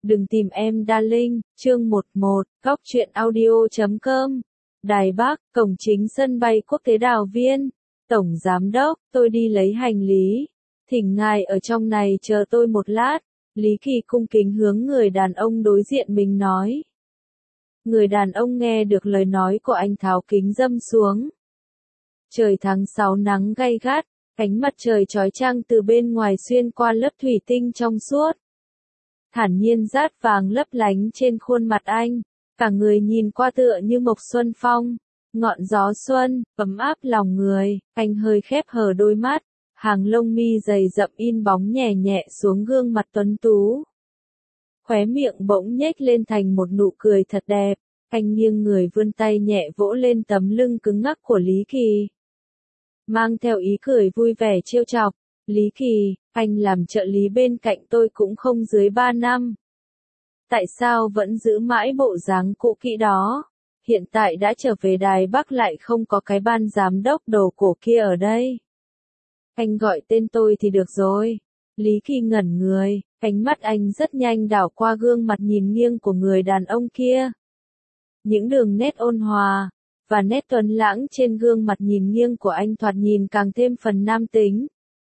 Đừng tìm em darling, chương 11, góc truyện audio.com. Đài Bắc, cổng chính sân bay quốc tế Đào Viên. Tổng Giám đốc, tôi đi lấy hành lý. Thỉnh ngài ở trong này chờ tôi một lát. Lý Kỳ cung kính hướng người đàn ông đối diện mình nói. Người đàn ông nghe được lời nói của anh tháo kính râm xuống. Trời tháng 6 nắng gay gắt, ánh mặt trời chói chang từ bên ngoài xuyên qua lớp thủy tinh trong suốt. Thản nhiên rát vàng lấp lánh trên khuôn mặt anh, cả người nhìn qua tựa như mộc xuân phong, ngọn gió xuân, ấm áp lòng người. Anh hơi khép hờ đôi mắt, hàng lông mi dày rậm in bóng nhẹ nhẹ xuống gương mặt tuấn tú. Khóe miệng bỗng nhếch lên thành một nụ cười thật đẹp, anh nghiêng người vươn tay nhẹ vỗ lên tấm lưng cứng ngắc của Lý Kỳ. Mang theo ý cười vui vẻ trêu chọc, Lý Kỳ, anh làm trợ lý bên cạnh tôi cũng không dưới 3 năm. Tại sao vẫn giữ mãi bộ dáng cũ kỹ đó? Hiện tại đã trở về Đài Bắc lại không có cái ban giám đốc đồ cổ kia ở đây. Anh gọi tên tôi thì được rồi. Lý Kỳ ngẩn người, ánh mắt anh rất nhanh đảo qua gương mặt nhìn nghiêng của người đàn ông kia. Những đường nét ôn hòa và nét tuấn lãng trên gương mặt nhìn nghiêng của anh thoạt nhìn càng thêm phần nam tính,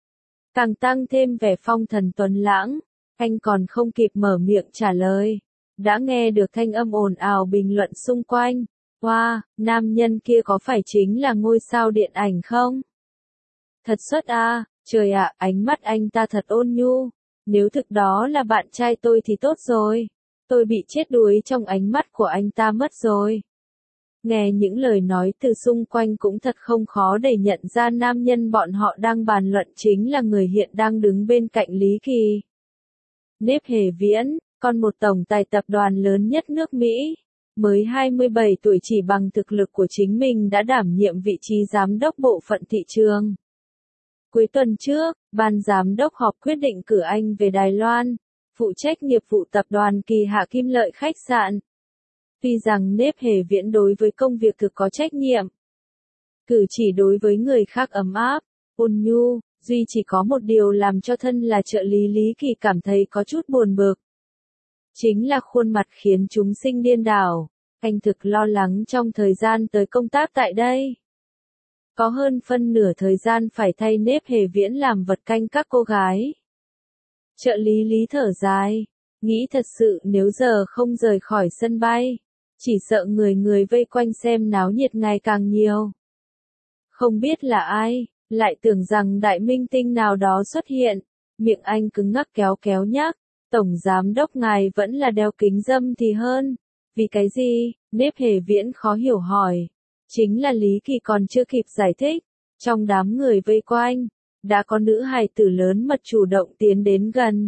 càng tăng thêm vẻ phong thần tuấn lãng. Anh còn không kịp mở miệng trả lời, đã nghe được thanh âm ồn ào bình luận xung quanh. Wow, nam nhân kia có phải chính là ngôi sao điện ảnh không? Thật xuất à, trời ạ, ánh mắt anh ta thật ôn nhu. Nếu thực đó là bạn trai tôi thì tốt rồi. Tôi bị chết đuối trong ánh mắt của anh ta mất rồi. Nghe những lời nói từ xung quanh cũng thật không khó để nhận ra nam nhân bọn họ đang bàn luận chính là người hiện đang đứng bên cạnh Lý Kỳ. Nếp Hề Viễn, con một tổng tài tập đoàn lớn nhất nước Mỹ. Mới 27 tuổi chỉ bằng thực lực của chính mình đã đảm nhiệm vị trí giám đốc bộ phận thị trường. Cuối tuần trước, ban giám đốc họp quyết định cử anh về Đài Loan, phụ trách nghiệp vụ tập đoàn Kỳ Hạ Kim Lợi khách sạn. Tuy rằng Nếp Hề Viễn đối với công việc thực có trách nhiệm, cử chỉ đối với người khác ấm áp, ôn nhu, duy chỉ có một điều làm cho thân là trợ lý Lý Kỳ cảm thấy có chút buồn bực. Chính là khuôn mặt khiến chúng sinh điên đảo. Anh thực lo lắng trong thời gian tới công tác tại đây. Có hơn phân nửa thời gian phải thay Nếp Hề Viễn làm vật canh các cô gái. Trợ lý Lý thở dài, nghĩ thật sự nếu giờ không rời khỏi sân bay, chỉ sợ người vây quanh xem náo nhiệt ngày càng nhiều. Không biết là ai, lại tưởng rằng đại minh tinh nào đó xuất hiện, miệng anh cứng ngắc kéo nhắc, tổng giám đốc ngài vẫn là đeo kính râm thì hơn. Vì cái gì? Nếp Hề Viễn khó hiểu hỏi. Chính là Lý Kỳ còn chưa kịp giải thích, trong đám người vây quanh, đã có nữ hài tử lớn mật chủ động tiến đến gần.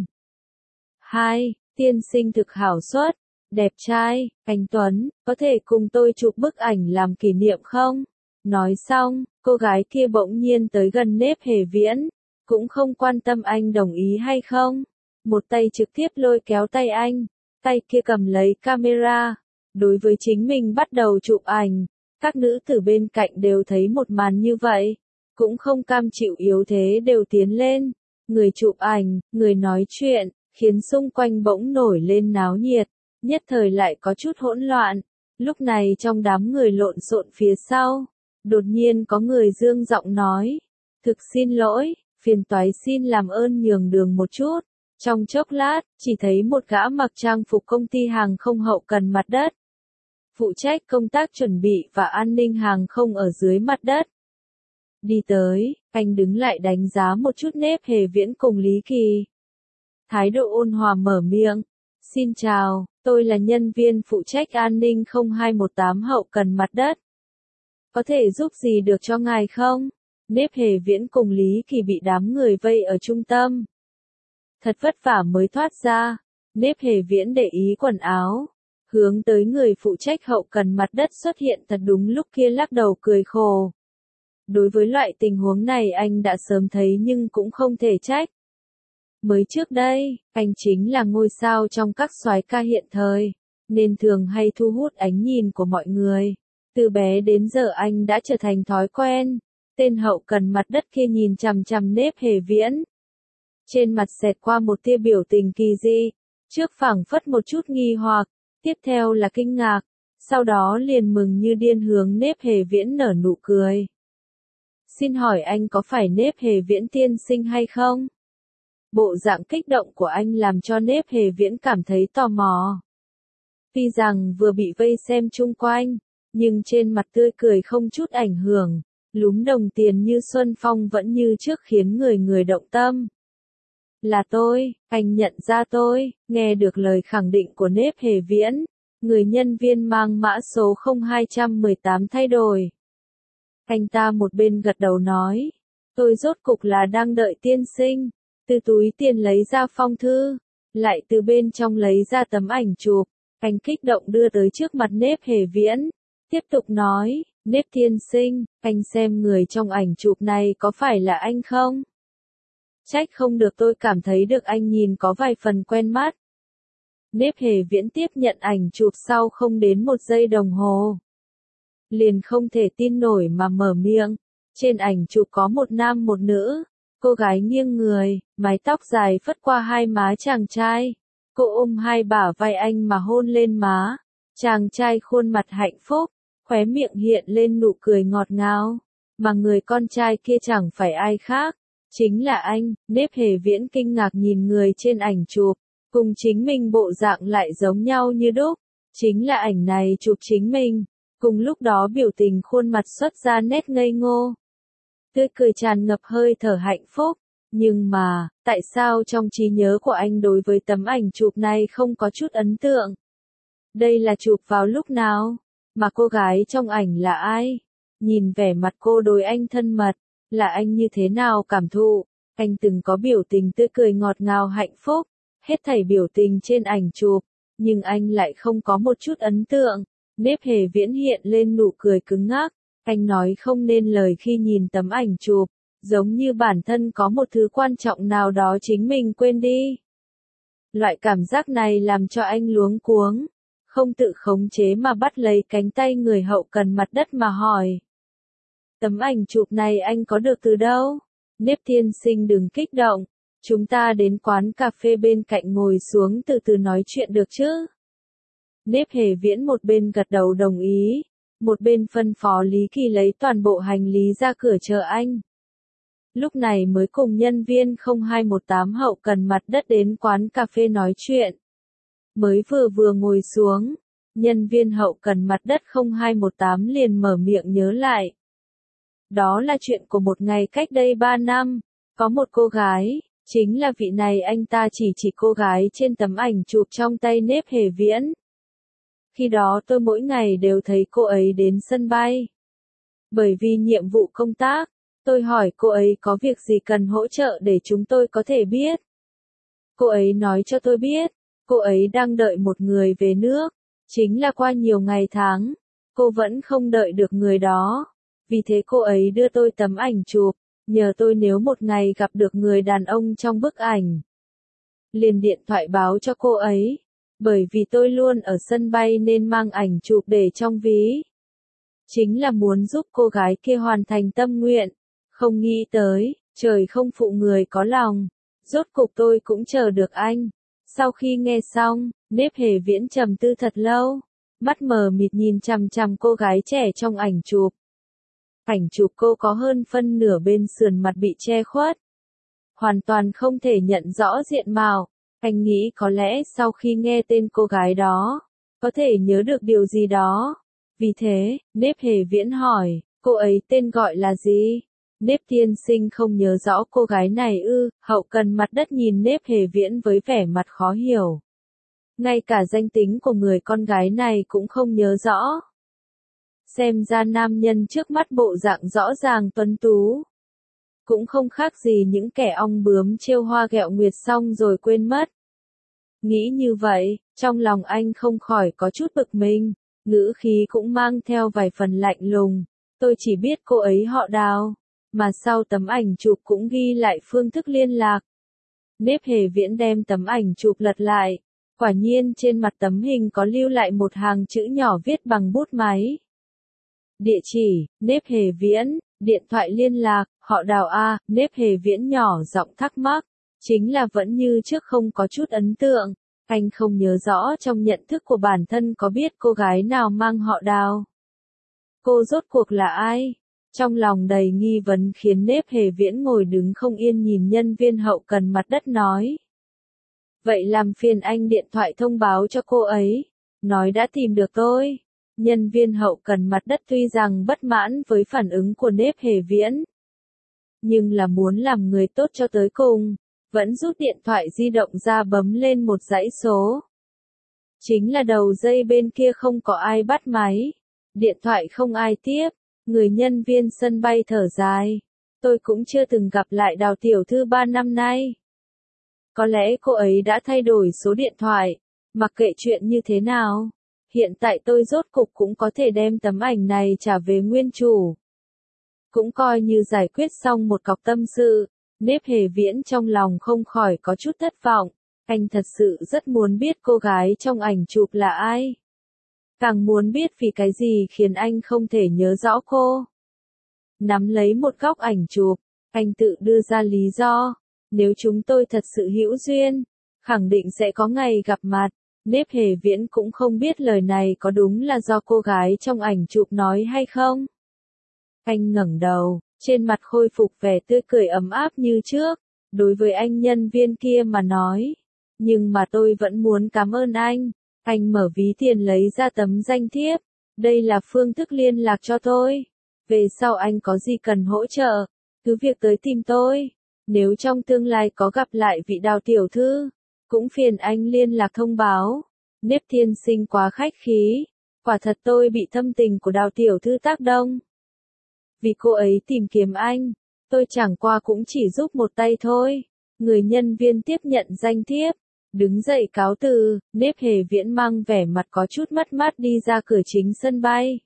Hai, tiên sinh thực hảo xuất, đẹp trai, anh Tuấn, có thể cùng tôi chụp bức ảnh làm kỷ niệm không? Nói xong, cô gái kia bỗng nhiên tới gần Nếp Hề Viễn, cũng không quan tâm anh đồng ý hay không. Một tay trực tiếp lôi kéo tay anh, tay kia cầm lấy camera, đối với chính mình bắt đầu chụp ảnh. Các nữ tử bên cạnh đều thấy một màn như vậy, cũng không cam chịu yếu thế đều tiến lên, người chụp ảnh, người nói chuyện, khiến xung quanh bỗng nổi lên náo nhiệt, nhất thời lại có chút hỗn loạn. Lúc này trong đám người lộn xộn phía sau, đột nhiên có người dương giọng nói, thực xin lỗi, phiền toái xin làm ơn nhường đường một chút. Trong chốc lát, chỉ thấy một gã mặc trang phục công ty hàng không hậu cần mặt đất, phụ trách công tác chuẩn bị và an ninh hàng không ở dưới mặt đất. Đi tới, anh đứng lại đánh giá một chút Nếp Hề Viễn cùng Lý Kỳ. Thái độ ôn hòa mở miệng. Xin chào, tôi là nhân viên phụ trách an ninh 0218 hậu cần mặt đất. Có thể giúp gì được cho ngài không? Nếp Hề Viễn cùng Lý Kỳ bị đám người vây ở trung tâm. Thật vất vả mới thoát ra. Nếp Hề Viễn để ý quần áo, hướng tới người phụ trách hậu cần mặt đất xuất hiện thật đúng lúc kia lắc đầu cười khổ. Đối với loại tình huống này anh đã sớm thấy nhưng cũng không thể trách. Mới trước đây, anh chính là ngôi sao trong các soái ca hiện thời, nên thường hay thu hút ánh nhìn của mọi người. Từ bé đến giờ anh đã trở thành thói quen. Tên hậu cần mặt đất kia nhìn chằm chằm Nếp Hề Viễn. Trên mặt xẹt qua một tia biểu tình kỳ dị, Trước phảng phất một chút nghi hoặc, tiếp theo là kinh ngạc, sau đó liền mừng như điên hướng Nếp Hề Viễn nở nụ cười. Xin hỏi anh có phải Nếp Hề Viễn tiên sinh hay không? Bộ dạng kích động của anh làm cho Nếp Hề Viễn cảm thấy tò mò. Tuy rằng vừa bị vây xem chung quanh, nhưng trên mặt tươi cười không chút ảnh hưởng, lúm đồng tiền như xuân phong vẫn như trước khiến người người động tâm. Là tôi, anh nhận ra tôi, nghe được lời khẳng định của Nếp Hề Viễn, người nhân viên mang mã số 0218 thay đổi. Anh ta một bên gật đầu nói, tôi rốt cục là đang đợi tiên sinh, từ túi tiền lấy ra phong thư, lại từ bên trong lấy ra tấm ảnh chụp, anh kích động đưa tới trước mặt Nếp Hề Viễn, tiếp tục nói, Nếp tiên sinh, anh xem người trong ảnh chụp này có phải là anh không? Trách không được tôi cảm thấy được anh nhìn có vài phần quen mắt. Nếp Hề Viễn tiếp nhận ảnh chụp sau không đến 1 giây đồng hồ. Liền không thể tin nổi mà mở miệng. Trên ảnh chụp có một nam một nữ. Cô gái nghiêng người, mái tóc dài phất qua hai má chàng trai. Cô ôm hai bả vai anh mà hôn lên má. Chàng trai khuôn mặt hạnh phúc, khóe miệng hiện lên nụ cười ngọt ngào. Mà người con trai kia chẳng phải ai khác. Chính là anh. Nếp Hề Viễn kinh ngạc nhìn người trên ảnh chụp. Cùng chính mình bộ dạng lại giống nhau như đúc. Chính là ảnh này chụp chính mình. Cùng lúc đó biểu tình khuôn mặt xuất ra nét ngây ngô. Tươi cười tràn ngập hơi thở hạnh phúc. Nhưng mà, tại sao trong trí nhớ của anh đối với tấm ảnh chụp này không có chút ấn tượng? Đây là chụp vào lúc nào? Mà cô gái trong ảnh là ai? Nhìn vẻ mặt cô đối anh thân mật, là anh như thế nào cảm thụ? Anh từng có biểu tình tươi cười ngọt ngào hạnh phúc, hết thảy biểu tình trên ảnh chụp, nhưng anh lại không có một chút ấn tượng. Nếp Hề Viễn hiện lên nụ cười cứng ngắc, anh nói không nên lời khi nhìn tấm ảnh chụp, giống như bản thân có một thứ quan trọng nào đó chính mình quên đi. Loại cảm giác này làm cho anh luống cuống, không tự khống chế mà bắt lấy cánh tay người hậu cần mặt đất mà hỏi. Tấm ảnh chụp này anh có được từ đâu? Nếp tiên sinh đừng kích động, chúng ta đến quán cà phê bên cạnh ngồi xuống từ từ nói chuyện được chứ? Nếp Hề Viễn một bên gật đầu đồng ý, một bên phân phó Lý Kỳ lấy toàn bộ hành lý ra cửa chờ anh. Lúc này mới cùng nhân viên 0218 hậu cần mặt đất đến quán cà phê nói chuyện. Mới vừa ngồi xuống, nhân viên hậu cần mặt đất 0218 liền mở miệng nhớ lại. Đó là chuyện của một ngày cách đây 3 năm, có một cô gái, chính là vị này anh ta chỉ cô gái trên tấm ảnh chụp trong tay Nếp Hề Viễn. Khi đó tôi mỗi ngày đều thấy cô ấy đến sân bay. Bởi vì nhiệm vụ công tác, tôi hỏi cô ấy có việc gì cần hỗ trợ để chúng tôi có thể biết. Cô ấy nói cho tôi biết, cô ấy đang đợi một người về nước, chính là qua nhiều ngày tháng, cô vẫn không đợi được người đó. Vì thế cô ấy đưa tôi tấm ảnh chụp, nhờ tôi nếu một ngày gặp được người đàn ông trong bức ảnh. Liền điện thoại báo cho cô ấy. Bởi vì tôi luôn ở sân bay nên mang ảnh chụp để trong ví. Chính là muốn giúp cô gái kia hoàn thành tâm nguyện. Không nghĩ tới, trời không phụ người có lòng. Rốt cục tôi cũng chờ được anh. Sau khi nghe xong, Nếp Hề Viễn trầm tư thật lâu. Mắt mờ mịt nhìn chằm chằm cô gái trẻ trong ảnh chụp. Ảnh chụp cô có hơn phân nửa bên sườn mặt bị che khuất. Hoàn toàn không thể nhận rõ diện mạo. Anh nghĩ có lẽ sau khi nghe tên cô gái đó, có thể nhớ được điều gì đó. Vì thế, Nếp Hề Viễn hỏi, cô ấy tên gọi là gì? Nếp tiên sinh không nhớ rõ cô gái này ư? Hậu cần mặt đất nhìn Nếp Hề Viễn với vẻ mặt khó hiểu. Ngay cả danh tính của người con gái này cũng không nhớ rõ. Xem ra nam nhân trước mắt bộ dạng rõ ràng tuấn tú. Cũng không khác gì những kẻ ong bướm trêu hoa ghẹo nguyệt xong rồi quên mất. Nghĩ như vậy, trong lòng anh không khỏi có chút bực mình, ngữ khí cũng mang theo vài phần lạnh lùng. Tôi chỉ biết cô ấy họ Đào, mà sau tấm ảnh chụp cũng ghi lại phương thức liên lạc. Nếp Hề Viễn đem tấm ảnh chụp lật lại, quả nhiên trên mặt tấm hình có lưu lại một hàng chữ nhỏ viết bằng bút máy. Địa chỉ, Nếp Hề Viễn, điện thoại liên lạc, họ Đào A. Nếp Hề Viễn nhỏ giọng thắc mắc, chính là vẫn như trước không có chút ấn tượng. Anh không nhớ rõ trong nhận thức của bản thân có biết cô gái nào mang họ Đào. Cô rốt cuộc là ai? Trong lòng đầy nghi vấn khiến Nếp Hề Viễn ngồi đứng không yên nhìn nhân viên hậu cần mặt đất nói. Vậy làm phiền anh điện thoại thông báo cho cô ấy, nói đã tìm được tôi. Nhân viên hậu cần mặt đất tuy rằng bất mãn với phản ứng của Nếp Hề Viễn, nhưng là muốn làm người tốt cho tới cùng, vẫn rút điện thoại di động ra bấm lên một dãy số. Chính là đầu dây bên kia không có ai bắt máy, điện thoại không ai tiếp, người nhân viên sân bay thở dài. Tôi cũng chưa từng gặp lại Đào tiểu thư 3 năm nay. Có lẽ cô ấy đã thay đổi số điện thoại, mặc kệ chuyện như thế nào. Hiện tại tôi rốt cục cũng có thể đem tấm ảnh này trả về nguyên chủ. Cũng coi như giải quyết xong một cọc tâm sự. Nếp Hề Viễn trong lòng không khỏi có chút thất vọng. Anh thật sự rất muốn biết cô gái trong ảnh chụp là ai. Càng muốn biết vì cái gì khiến anh không thể nhớ rõ cô. Nắm lấy một góc ảnh chụp, anh tự đưa ra lý do. Nếu chúng tôi thật sự hữu duyên, khẳng định sẽ có ngày gặp mặt. Nếp Hề Viễn cũng không biết lời này có đúng là do cô gái trong ảnh chụp nói hay không. Anh ngẩng đầu, trên mặt khôi phục vẻ tươi cười ấm áp như trước, đối với anh nhân viên kia mà nói. Nhưng mà tôi vẫn muốn cảm ơn anh. Anh mở ví tiền lấy ra tấm danh thiếp. Đây là phương thức liên lạc cho tôi. Về sau anh có gì cần hỗ trợ, cứ việc tới tìm tôi. Nếu trong tương lai có gặp lại vị Đào tiểu thư, cũng phiền anh liên lạc thông báo. Nếp tiên sinh quá khách khí. Quả thật tôi bị thâm tình của Đào tiểu thư tác động. Vì cô ấy tìm kiếm anh, tôi chẳng qua cũng chỉ giúp một tay thôi. Người nhân viên tiếp nhận danh thiếp, đứng dậy cáo từ. Nếp Hề Viễn mang vẻ mặt có chút mất mát đi ra cửa chính sân bay.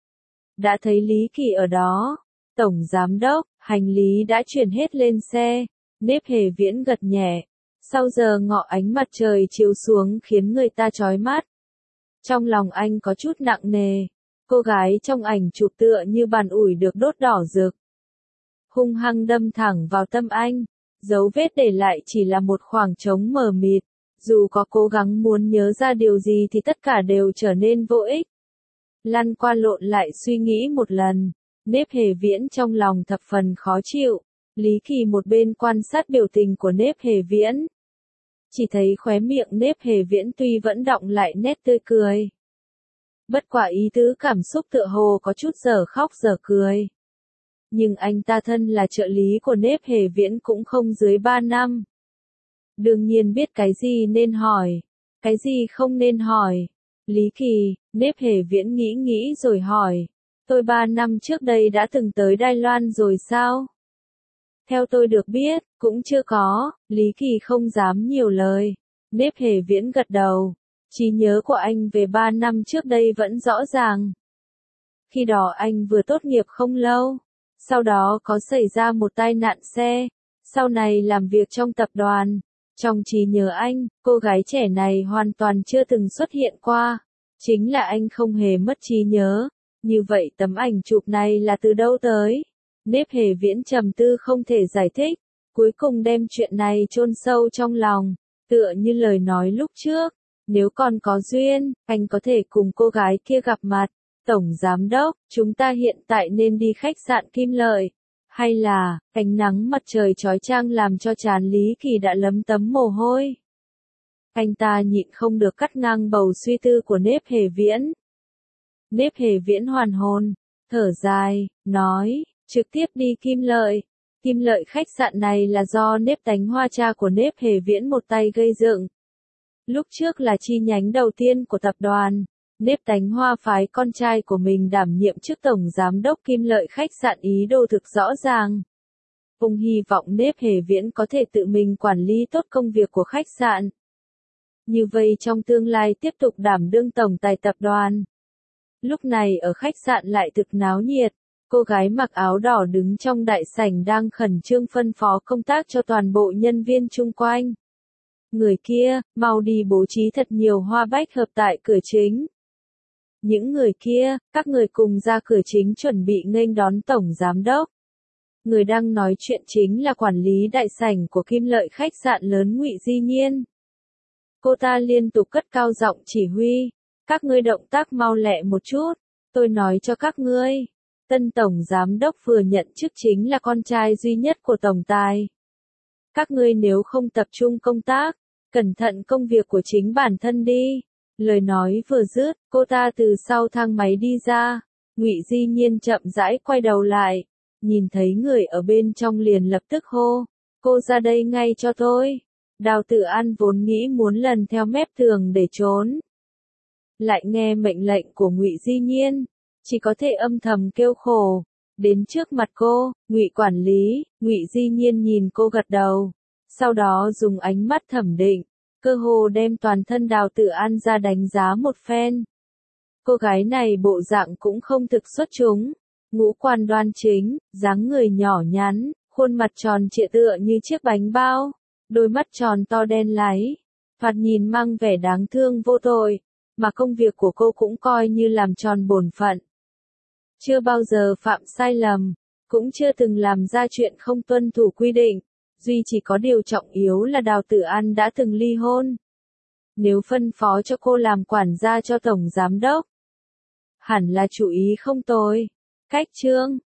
Đã thấy Lý Kỳ ở đó. Tổng giám đốc, hành lý đã chuyển hết lên xe. Nếp Hề Viễn gật nhẹ. Sau giờ ngọ ánh mặt trời chiếu xuống khiến người ta chói mắt. Trong lòng anh có chút nặng nề. Cô gái trong ảnh chụp tựa như bàn ủi được đốt đỏ rực. Hung hăng đâm thẳng vào tâm anh. Dấu vết để lại chỉ là một khoảng trống mờ mịt. Dù có cố gắng muốn nhớ ra điều gì thì tất cả đều trở nên vô ích. Lăn qua lộn lại suy nghĩ một lần. Nếp Hề Viễn trong lòng thập phần khó chịu. Lý Kỳ một bên quan sát biểu tình của Nếp Hề Viễn. Chỉ thấy khóe miệng Nếp Hề Viễn tuy vẫn đọng lại nét tươi cười. Bất quả ý tứ cảm xúc tựa hồ có chút dở khóc dở cười. Nhưng anh ta thân là trợ lý của Nếp Hề Viễn cũng không dưới 3 năm. Đương nhiên biết cái gì nên hỏi, cái gì không nên hỏi. Lý Kỳ, Nếp Hề Viễn nghĩ rồi hỏi. Tôi 3 năm trước đây đã từng tới Đài Loan rồi sao? Theo tôi được biết, cũng chưa có. Lý Kỳ không dám nhiều lời. Nếp Hề Viễn gật đầu. Trí nhớ của anh về 3 năm trước đây vẫn rõ ràng. Khi đó anh vừa tốt nghiệp không lâu. Sau đó có xảy ra một tai nạn xe. Sau này làm việc trong tập đoàn. Trong trí nhớ anh, cô gái trẻ này hoàn toàn chưa từng xuất hiện qua. Chính là anh không hề mất trí nhớ. Như vậy tấm ảnh chụp này là từ đâu tới? Nếp Hề Viễn trầm tư không thể giải thích. Cuối cùng đem chuyện này chôn sâu trong lòng. Tựa như lời nói lúc trước. Nếu còn có duyên, anh có thể cùng cô gái kia gặp mặt. Tổng giám đốc, chúng ta hiện tại nên đi khách sạn Kim Lợi. Hay là, ánh nắng mặt trời chói chang làm cho trán Lý Kỳ đã lấm tấm mồ hôi. Anh ta nhịn không được cắt ngang bầu suy tư của Nếp Hề Viễn. Nếp Hề Viễn hoàn hồn, thở dài, nói, trực tiếp đi Kim Lợi. Kim Lợi khách sạn này là do Nếp Tánh Hoa cha của Nếp Hề Viễn một tay gây dựng. Lúc trước là chi nhánh đầu tiên của tập đoàn. Nếp Tánh Hoa phái con trai của mình đảm nhiệm chức tổng giám đốc Kim Lợi khách sạn ý đồ thực rõ ràng. Ông hy vọng Nếp Hề Viễn có thể tự mình quản lý tốt công việc của khách sạn. Như vậy trong tương lai tiếp tục đảm đương tổng tài tập đoàn. Lúc này ở khách sạn lại thực náo nhiệt. Cô gái mặc áo đỏ đứng trong đại sảnh đang khẩn trương phân phó công tác cho toàn bộ nhân viên chung quanh. Người kia, mau đi bố trí thật nhiều hoa bách hợp tại cửa chính. Những người kia, các người cùng ra cửa chính chuẩn bị nghênh đón tổng giám đốc. Người đang nói chuyện chính là quản lý đại sảnh của Kim Lợi khách sạn lớn Ngụy Di Nhiên. Cô ta liên tục cất cao giọng chỉ huy. Các ngươi động tác mau lẹ một chút. Tôi nói cho các ngươi. Tân tổng giám đốc vừa nhận chức chính là con trai duy nhất của tổng tài. Các ngươi nếu không tập trung công tác, cẩn thận công việc của chính bản thân đi. Lời nói vừa dứt, cô ta từ sau thang máy đi ra. Ngụy Di Nhiên chậm rãi quay đầu lại, nhìn thấy người ở bên trong liền lập tức hô, cô ra đây ngay cho tôi. Đào Tử An vốn nghĩ muốn lần theo mép tường để trốn, lại nghe mệnh lệnh của Ngụy Di Nhiên, chỉ có thể âm thầm kêu khổ. Đến trước mặt cô, Ngụy quản lý, Ngụy Di Nhiên nhìn cô gật đầu, sau đó dùng ánh mắt thẩm định, cơ hồ đem toàn thân Đào Tử An ra đánh giá một phen. Cô gái này bộ dạng cũng không thực xuất chúng, ngũ quan đoan chính, dáng người nhỏ nhắn, khuôn mặt tròn trịa tựa như chiếc bánh bao, đôi mắt tròn to đen láy, thoạt nhìn mang vẻ đáng thương vô tội, mà công việc của cô cũng coi như làm tròn bổn phận. Chưa bao giờ phạm sai lầm, cũng chưa từng làm ra chuyện không tuân thủ quy định, duy chỉ có điều trọng yếu là Đào Tử An đã từng ly hôn. Nếu phân phó cho cô làm quản gia cho tổng giám đốc, hẳn là chủ ý không tồi. Cách chương